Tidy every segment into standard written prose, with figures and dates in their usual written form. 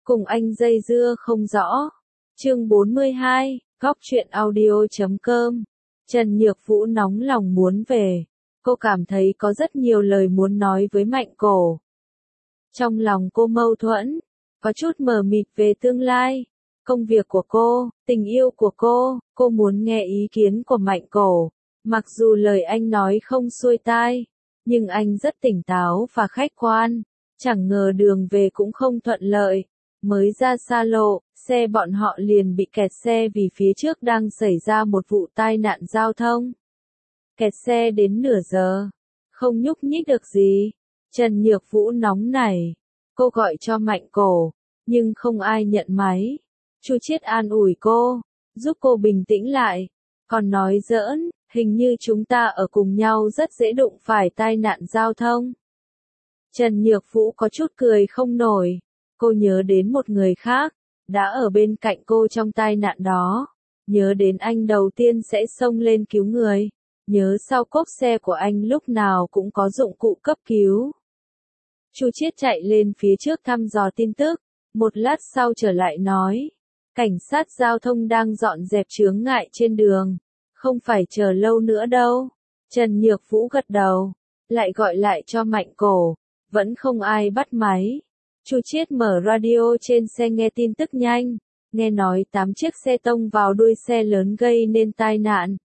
Cùng anh dây dưa không rõ. Chương 42, Góc truyện audio.com. Trần Nhược Vũ nóng lòng muốn về. Cô cảm thấy có rất nhiều lời muốn nói với Mạnh Cổ. Trong lòng cô mâu thuẫn, có chút mờ mịt về tương lai, công việc của cô, tình yêu của cô muốn nghe ý kiến của Mạnh Cổ. Mặc dù lời anh nói không xuôi tai, nhưng anh rất tỉnh táo và khách quan. Chẳng ngờ đường về cũng không thuận lợi. Mới ra xa lộ, xe bọn họ liền bị kẹt xe vì phía trước đang xảy ra một vụ tai nạn giao thông. Kẹt xe đến nửa giờ, không nhúc nhích được gì. Trần Nhược Vũ nóng nảy, cô gọi cho Mạnh Cổ, nhưng không ai nhận máy. Chu Chiết an ủi cô, giúp cô bình tĩnh lại, còn nói giỡn, hình như chúng ta ở cùng nhau rất dễ đụng phải tai nạn giao thông. Trần Nhược Vũ có chút cười không nổi, cô nhớ đến một người khác, đã ở bên cạnh cô trong tai nạn đó, nhớ đến anh đầu tiên sẽ xông lên cứu người, nhớ sau cốp xe của anh lúc nào cũng có dụng cụ cấp cứu. Chu Chiết chạy lên phía trước thăm dò tin tức, một lát sau trở lại nói, cảnh sát giao thông đang dọn dẹp chướng ngại trên đường, không phải chờ lâu nữa đâu. Trần Nhược Vũ gật đầu, lại gọi lại cho Mạnh Cổ, vẫn không ai bắt máy. Chu Chiết mở radio trên xe nghe tin tức nhanh, nghe nói 8 chiếc xe tông vào đuôi xe lớn gây nên tai nạn.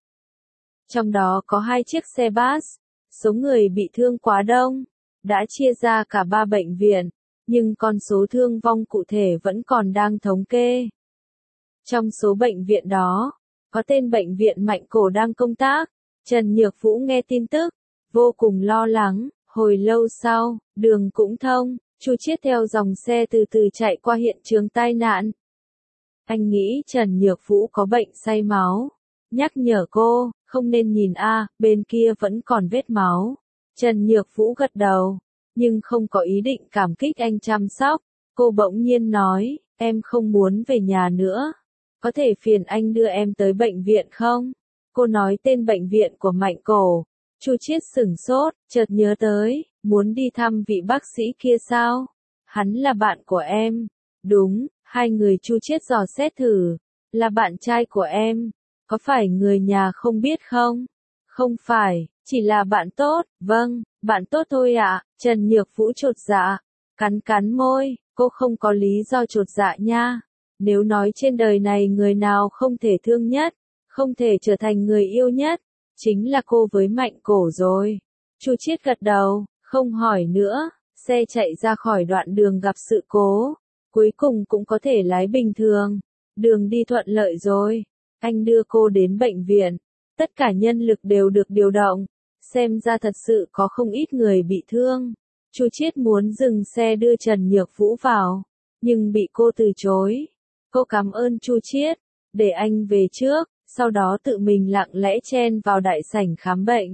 Trong đó có 2 chiếc xe bus, số người bị thương quá đông, đã chia ra cả 3 bệnh viện, nhưng con số thương vong cụ thể vẫn còn đang thống kê. Trong số bệnh viện đó, có tên bệnh viện Mạnh Cổ đang công tác. Trần Nhược Vũ nghe tin tức, vô cùng lo lắng. Hồi lâu sau, đường cũng thông, Chu Chiết theo dòng xe từ từ chạy qua hiện trường tai nạn. Anh nghĩ Trần Nhược Vũ có bệnh say máu, nhắc nhở cô, không nên nhìn bên kia vẫn còn vết máu. Trần Nhược Vũ gật đầu, nhưng không có ý định cảm kích anh chăm sóc. Cô bỗng nhiên nói, em không muốn về nhà nữa. Có thể phiền anh đưa em tới bệnh viện không? Cô nói tên bệnh viện của Mạnh Cổ. Chu Chiết sửng sốt, chợt nhớ tới, muốn đi thăm vị bác sĩ kia sao? Hắn là bạn của em. Đúng, hai người Chu Chiết dò xét thử. Là bạn trai của em. Có phải người nhà không biết không? Không phải, chỉ là bạn tốt. Vâng, bạn tốt thôi ạ. Trần Nhược Vũ chột dạ, cắn môi, cô không có lý do chột dạ nha. Nếu nói trên đời này người nào không thể thương nhất, không thể trở thành người yêu nhất, chính là cô với Mạnh Cổ rồi. Chu Chiết gật đầu, không hỏi nữa, xe chạy ra khỏi đoạn đường gặp sự cố, cuối cùng cũng có thể lái bình thường, đường đi thuận lợi rồi. Anh đưa cô đến bệnh viện, tất cả nhân lực đều được điều động, xem ra thật sự có không ít người bị thương. Chu Chiết muốn dừng xe đưa Trần Nhược Vũ vào, nhưng bị cô từ chối. Cô cảm ơn Chu Chiết, để anh về trước, sau đó tự mình lặng lẽ chen vào đại sảnh khám bệnh.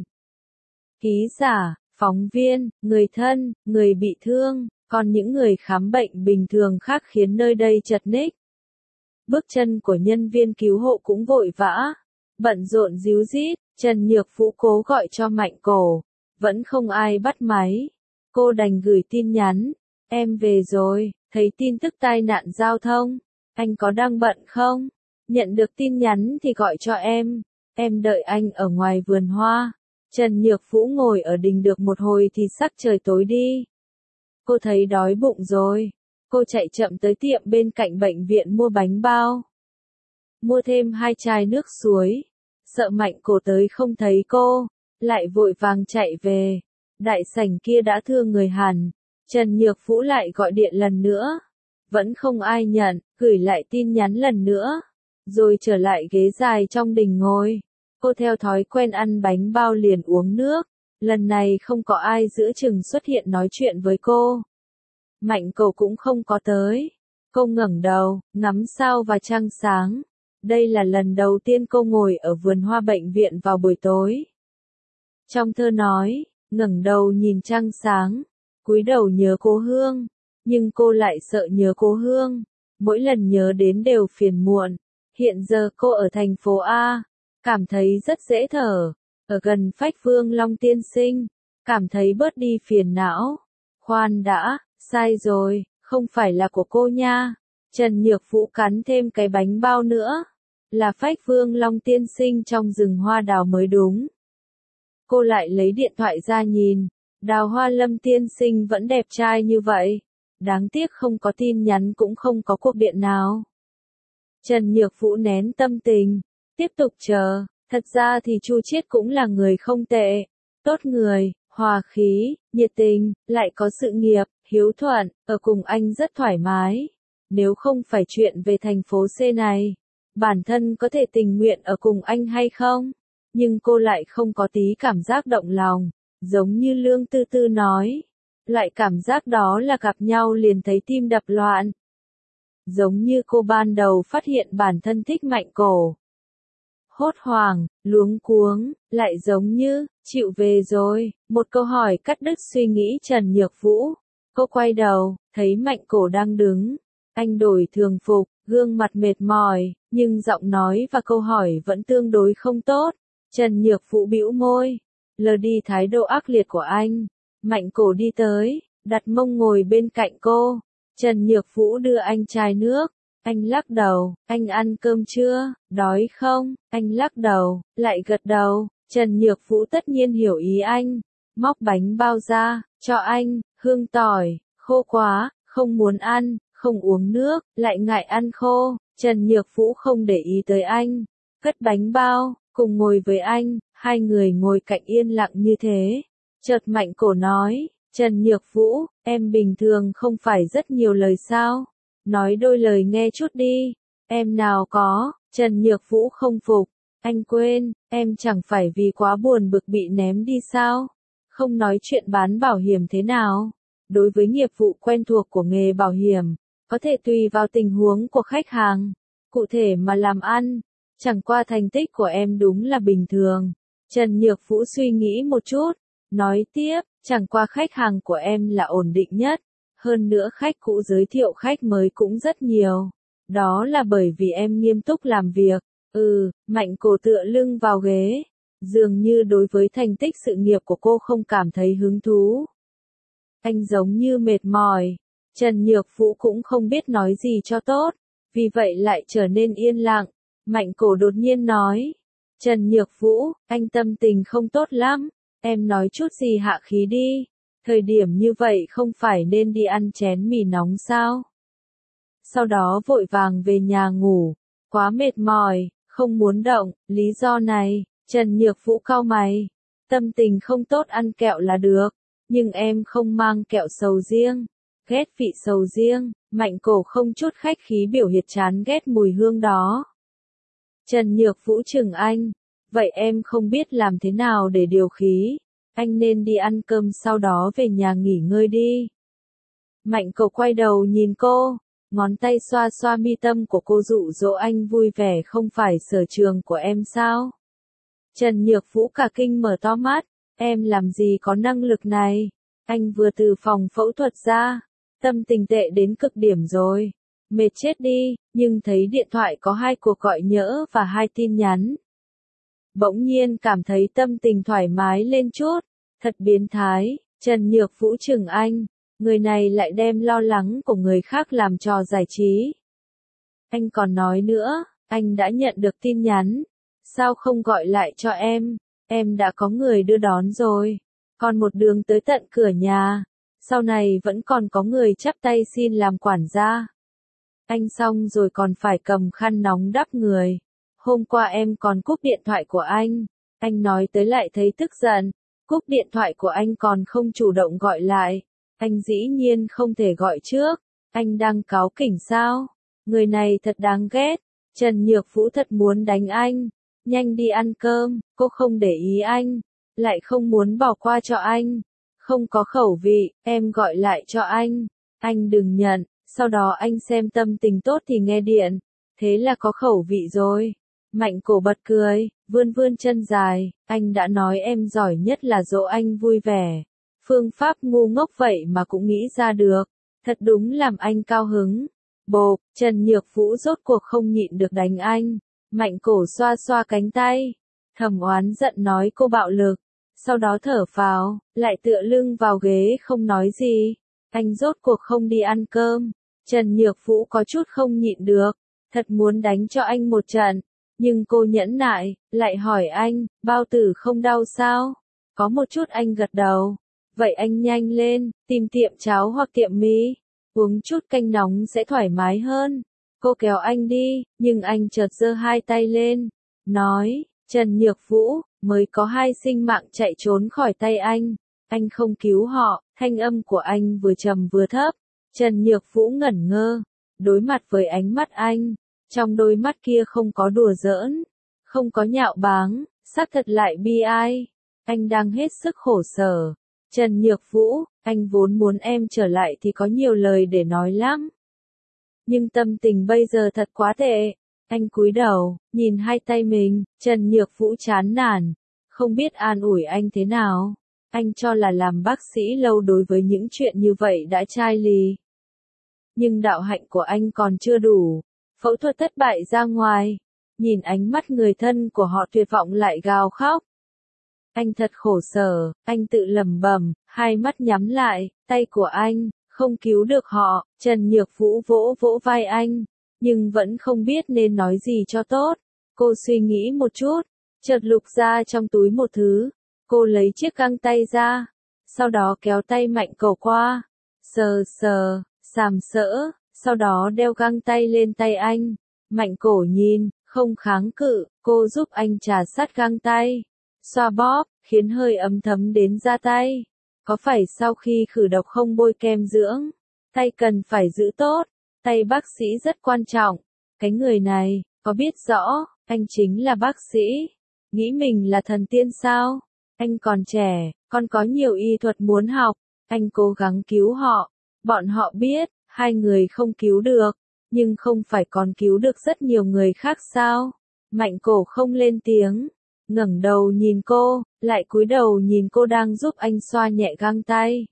Ký giả, phóng viên, người thân, người bị thương, còn những người khám bệnh bình thường khác khiến nơi đây chật ních. Bước chân của nhân viên cứu hộ cũng vội vã, bận rộn ríu rít. Trần Nhược Vũ cố gọi cho Mạnh Cổ, vẫn không ai bắt máy. Cô đành gửi tin nhắn, em về rồi, thấy tin tức tai nạn giao thông, anh có đang bận không? Nhận được tin nhắn thì gọi cho em đợi anh ở ngoài vườn hoa. Trần Nhược Vũ ngồi ở đình được một hồi thì sắc trời tối đi. Cô thấy đói bụng rồi, cô chạy chậm tới tiệm bên cạnh bệnh viện mua bánh bao. Mua thêm 2 chai nước suối, sợ Mạnh Cổ tới không thấy cô, lại vội vàng chạy về. Đại sảnh kia đã thưa người hẳn, Trần Nhược Vũ lại gọi điện lần nữa. Vẫn không ai nhận, gửi lại tin nhắn lần nữa, rồi trở lại ghế dài trong đình ngồi. Cô theo thói quen ăn bánh bao liền uống nước, lần này không có ai giữa chừng xuất hiện nói chuyện với cô. Mạnh Cổ cũng không có tới. Cô ngẩng đầu, ngắm sao và trăng sáng. Đây là lần đầu tiên cô ngồi ở vườn hoa bệnh viện vào buổi tối. Trong thơ nói, ngẩng đầu nhìn trăng sáng, cúi đầu nhớ cố hương, nhưng cô lại sợ nhớ cố hương, mỗi lần nhớ đến đều phiền muộn. Hiện giờ cô ở thành phố A, cảm thấy rất dễ thở, ở gần Phách Vương Long Tiên Sinh, cảm thấy bớt đi phiền não. Khoan đã, sai rồi, Không phải là của cô nha. Trần Nhược Vũ cắn thêm cái bánh bao nữa. Là phách Vương Long tiên sinh trong rừng hoa đào mới đúng. Cô lại lấy điện thoại ra nhìn. Đào Hoa Lâm tiên sinh vẫn đẹp trai như vậy. Đáng tiếc không có tin nhắn cũng không có cuộc điện nào. Trần Nhược Vũ nén tâm tình. Tiếp tục chờ. Thật ra thì Chu Chiết cũng là người không tệ. Tốt người, hòa khí, nhiệt tình, lại có sự nghiệp, hiếu thuận, ở cùng anh rất thoải mái. Nếu không phải chuyện về thành phố C này, bản thân có thể tình nguyện ở cùng anh hay không? Nhưng cô lại không có tí cảm giác động lòng, giống như Lương Tư Tư nói. Loại cảm giác đó là gặp nhau liền thấy tim đập loạn. Giống như cô ban đầu phát hiện bản thân thích Mạnh Cổ. Hốt hoảng, luống cuống, lại giống như, chịu về rồi, một câu hỏi cắt đứt suy nghĩ Trần Nhược Vũ. Cô quay đầu, thấy Mạnh Cổ đang đứng. Anh đổi thường phục, gương mặt mệt mỏi, nhưng giọng nói và câu hỏi vẫn tương đối không tốt. Trần Nhược Vũ bĩu môi, lờ đi thái độ ác liệt của anh. Mạnh Cổ đi tới, đặt mông ngồi bên cạnh cô. Trần Nhược Vũ đưa anh chai nước. Anh lắc đầu, anh ăn cơm chưa, đói không? Anh lắc đầu, lại gật đầu. Trần Nhược Vũ tất nhiên hiểu ý anh. Móc bánh bao ra, cho anh, hương tỏi, khô quá, không muốn ăn, không uống nước, lại ngại ăn khô. Trần Nhược Vũ không để ý tới anh. Cất bánh bao, cùng ngồi với anh, hai người ngồi cạnh yên lặng như thế. Chợt Mạnh Cổ nói, Trần Nhược Vũ, em bình thường không phải rất nhiều lời sao? Nói đôi lời nghe chút đi. Em nào có, Trần Nhược Vũ không phục. Anh quên, em chẳng phải vì quá buồn bực bị ném đi sao? Không nói chuyện bán bảo hiểm thế nào? Đối với nghiệp vụ quen thuộc của nghề bảo hiểm, có thể tùy vào tình huống của khách hàng, cụ thể mà làm ăn. Chẳng qua thành tích của em đúng là bình thường. Trần Nhược Vũ suy nghĩ một chút, nói tiếp, chẳng qua khách hàng của em là ổn định nhất. Hơn nữa khách cũ giới thiệu khách mới cũng rất nhiều. Đó là bởi vì em nghiêm túc làm việc. Mạnh Cổ tựa lưng vào ghế. Dường như đối với thành tích sự nghiệp của cô không cảm thấy hứng thú. Anh giống như mệt mỏi. Trần Nhược Vũ cũng không biết nói gì cho tốt. Vì vậy lại trở nên yên lặng. Mạnh Cổ đột nhiên nói. Trần Nhược Vũ, anh tâm tình không tốt lắm. Em nói chút gì hạ khí đi. Thời điểm như vậy không phải nên đi ăn chén mì nóng sao? Sau đó vội vàng về nhà ngủ. Quá mệt mỏi, không muốn động, lý do này. Trần Nhược Vũ cau mày. Tâm tình không tốt ăn kẹo là được. Nhưng em không mang kẹo sầu riêng. Ghét vị sầu riêng. Mạnh Cổ không chút khách khí biểu hiện chán ghét mùi hương đó. Trần Nhược Vũ chừng anh. Vậy em không biết làm thế nào để điều khí. Anh nên đi ăn cơm sau đó về nhà nghỉ ngơi đi. Mạnh Cổ quay đầu nhìn cô. Ngón tay xoa xoa mi tâm của cô dụ dỗ anh vui vẻ không phải sở trường của em sao? Trần Nhược Vũ cả kinh mở to mắt. Em làm gì có năng lực này? Anh vừa từ phòng phẫu thuật ra. Tâm tình tệ đến cực điểm rồi. Mệt chết đi, nhưng thấy điện thoại có 2 cuộc gọi nhỡ và 2 tin nhắn. Bỗng nhiên cảm thấy tâm tình thoải mái lên chút. Thật biến thái. Trần Nhược Vũ chừng anh. Người này lại đem lo lắng của người khác làm trò giải trí. Anh còn nói nữa, anh đã nhận được tin nhắn. Sao không gọi lại cho em? Em đã có người đưa đón rồi. Còn một đường tới tận cửa nhà. Sau này vẫn còn có người chắp tay xin làm quản gia. Anh xong rồi còn phải cầm khăn nóng đắp người. Hôm qua em còn cúp điện thoại của anh. Anh nói tới lại thấy tức giận. Cúp điện thoại của anh còn không chủ động gọi lại. Anh dĩ nhiên không thể gọi trước. Anh đang cáu kỉnh sao? Người này thật đáng ghét. Trần Nhược Vũ thật muốn đánh anh. Nhanh đi ăn cơm, cô không để ý anh. Lại không muốn bỏ qua cho anh. Không có khẩu vị, em gọi lại cho anh. Anh đừng nhận, sau đó anh xem tâm tình tốt thì nghe điện. Thế là có khẩu vị rồi. Mạnh Cổ bật cười, vươn vươn chân dài. Anh đã nói em giỏi nhất là dỗ anh vui vẻ. Phương pháp ngu ngốc vậy mà cũng nghĩ ra được. Thật đúng làm anh cao hứng. Bộp, Trần Nhược Vũ rốt cuộc không nhịn được đánh anh. Mạnh Cổ xoa xoa cánh tay. Thầm oán giận nói cô bạo lực. Sau đó thở phào, lại tựa lưng vào ghế không nói gì. anh rốt cuộc không đi ăn cơm. Trần Nhược Vũ có chút không nhịn được, thật muốn đánh cho anh một trận. Nhưng cô nhẫn nại, lại hỏi anh, bao tử không đau sao? Có một chút anh gật đầu. Vậy anh nhanh lên, tìm tiệm cháo hoặc tiệm mì. Uống chút canh nóng sẽ thoải mái hơn. Cô kéo anh đi, nhưng anh chợt giơ hai tay lên. Nói, Trần Nhược Vũ, mới có 2 sinh mạng chạy trốn khỏi tay anh. Anh không cứu họ, thanh âm của anh vừa trầm vừa thấp. Trần Nhược Vũ ngẩn ngơ, đối mặt với ánh mắt anh. Trong đôi mắt kia không có đùa giỡn, không có nhạo báng, xác thật lại bi ai. Anh đang hết sức khổ sở. Trần Nhược Vũ, anh vốn muốn em trở lại thì có nhiều lời để nói lắm. Nhưng tâm tình bây giờ thật quá tệ. Anh cúi đầu, nhìn hai tay mình, Trần Nhược Vũ chán nản, không biết an ủi anh thế nào. Anh cho là làm bác sĩ lâu đối với những chuyện như vậy đã chai lì. Nhưng đạo hạnh của anh còn chưa đủ. Phẫu thuật thất bại ra ngoài. Nhìn ánh mắt người thân của họ tuyệt vọng lại gào khóc. Anh thật khổ sở, anh tự lẩm bẩm, hai mắt nhắm lại, tay của anh, không cứu được họ. Trần Nhược Vũ vỗ vỗ vai anh, nhưng vẫn không biết nên nói gì cho tốt. Cô suy nghĩ một chút, chợt lục ra trong túi một thứ. Cô lấy chiếc găng tay ra, sau đó kéo tay Mạnh Cẩu qua, sờ sờ, sàm sỡ, sau đó đeo găng tay lên tay anh. Mạnh Cẩu nhìn, không kháng cự, cô giúp anh trà sát găng tay, xoa bóp, khiến hơi ấm thấm đến da tay. Có phải sau khi khử độc không bôi kem dưỡng, tay cần phải giữ tốt, tay bác sĩ rất quan trọng. Cái người này, có biết rõ, anh chính là bác sĩ, nghĩ mình là thần tiên sao? Anh còn trẻ, còn có nhiều y thuật muốn học, anh cố gắng cứu họ. Bọn họ biết, 2 người không cứu được, nhưng không phải còn cứu được rất nhiều người khác sao? Mạnh Cổ không lên tiếng, ngẩng đầu nhìn cô, lại cúi đầu nhìn cô đang giúp anh xoa nhẹ găng tay.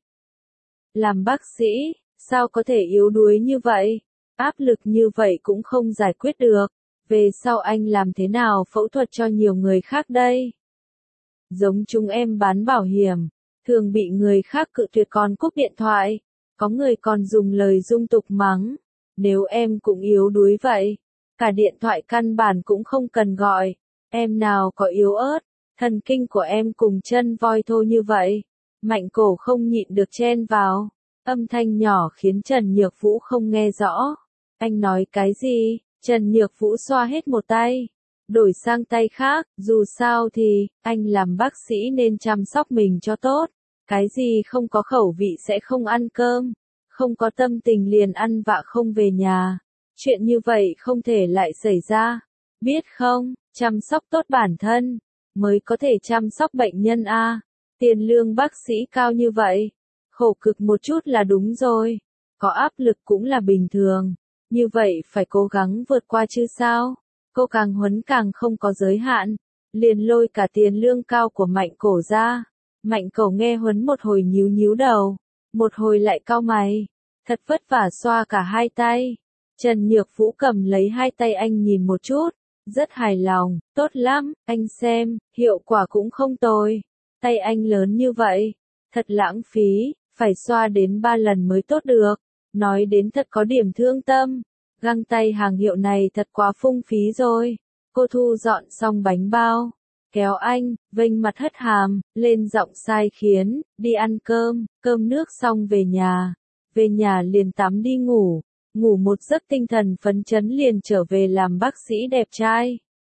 Làm bác sĩ, sao có thể yếu đuối như vậy? Áp lực như vậy cũng không giải quyết được. Về sau anh làm thế nào phẫu thuật cho nhiều người khác đây? Giống chúng em bán bảo hiểm, thường bị người khác cự tuyệt còn cúp điện thoại. Có người còn dùng lời dung tục mắng. Nếu em cũng yếu đuối vậy, cả điện thoại căn bản cũng không cần gọi. Em nào có yếu ớt, thần kinh của em cùng chân voi thô như vậy. Mạnh Cổ không nhịn được chen vào. Âm thanh nhỏ khiến Trần Nhược Vũ không nghe rõ. Anh nói cái gì? Trần Nhược Vũ xoa hết một tay, đổi sang tay khác, dù sao thì, anh làm bác sĩ nên chăm sóc mình cho tốt. Cái gì không có khẩu vị sẽ không ăn cơm, không có tâm tình liền ăn vạ không về nhà. Chuyện như vậy không thể lại xảy ra. Biết không, chăm sóc tốt bản thân, mới có thể chăm sóc bệnh nhân a. Tiền lương bác sĩ cao như vậy, khổ cực một chút là đúng rồi. Có áp lực cũng là bình thường. Như vậy phải cố gắng vượt qua chứ sao? Cô càng huấn càng không có giới hạn, liền lôi cả tiền lương cao của Mạnh Cổ ra. Mạnh Cổ nghe huấn một hồi nhíu nhíu đầu, một hồi lại cau mày, thật vất vả xoa cả hai tay. Trần Nhược Vũ cầm lấy hai tay anh nhìn một chút, rất hài lòng, tốt lắm, anh xem, hiệu quả cũng không tồi. Tay anh lớn như vậy, thật lãng phí, phải xoa đến 3 lần mới tốt được. Nói đến thật có điểm thương tâm, găng tay hàng hiệu này thật quá phung phí rồi. Cô thu dọn xong bánh bao, kéo anh, vênh mặt hất hàm, lên giọng sai khiến, đi ăn cơm, cơm nước xong về nhà liền tắm đi ngủ, ngủ một giấc tinh thần phấn chấn liền trở về làm bác sĩ đẹp trai.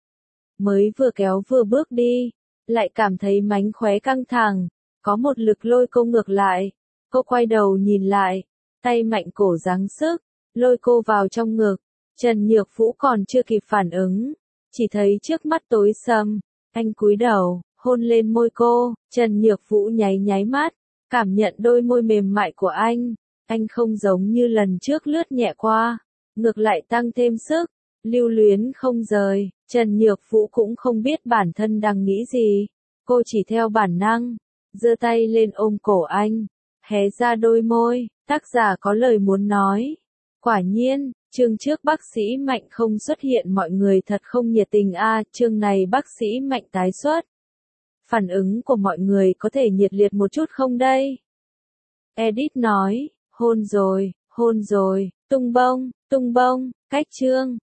Mới vừa kéo vừa bước đi, lại cảm thấy mánh khóe căng thẳng, có một lực lôi cô ngược lại. Cô quay đầu nhìn lại, tay Mạnh Cổ giáng sức, lôi cô vào trong ngực. Trần Nhược Vũ còn chưa kịp phản ứng, chỉ thấy trước mắt tối sầm. Anh cúi đầu, hôn lên môi cô. Trần Nhược Vũ nháy nháy mắt, cảm nhận đôi môi mềm mại của anh. Anh không giống như lần trước lướt nhẹ qua, ngược lại tăng thêm sức, lưu luyến không rời. Trần Nhược Vũ cũng không biết bản thân đang nghĩ gì, cô chỉ theo bản năng, giơ tay lên ôm cổ anh, hé ra đôi môi. Tác giả có lời muốn nói. Quả nhiên, chương trước bác sĩ Mạnh không xuất hiện mọi người thật không nhiệt tình a. Chương này bác sĩ Mạnh tái xuất. Phản ứng của mọi người có thể nhiệt liệt một chút không đây? Edit nói, Hôn rồi, tung bông, cách chương.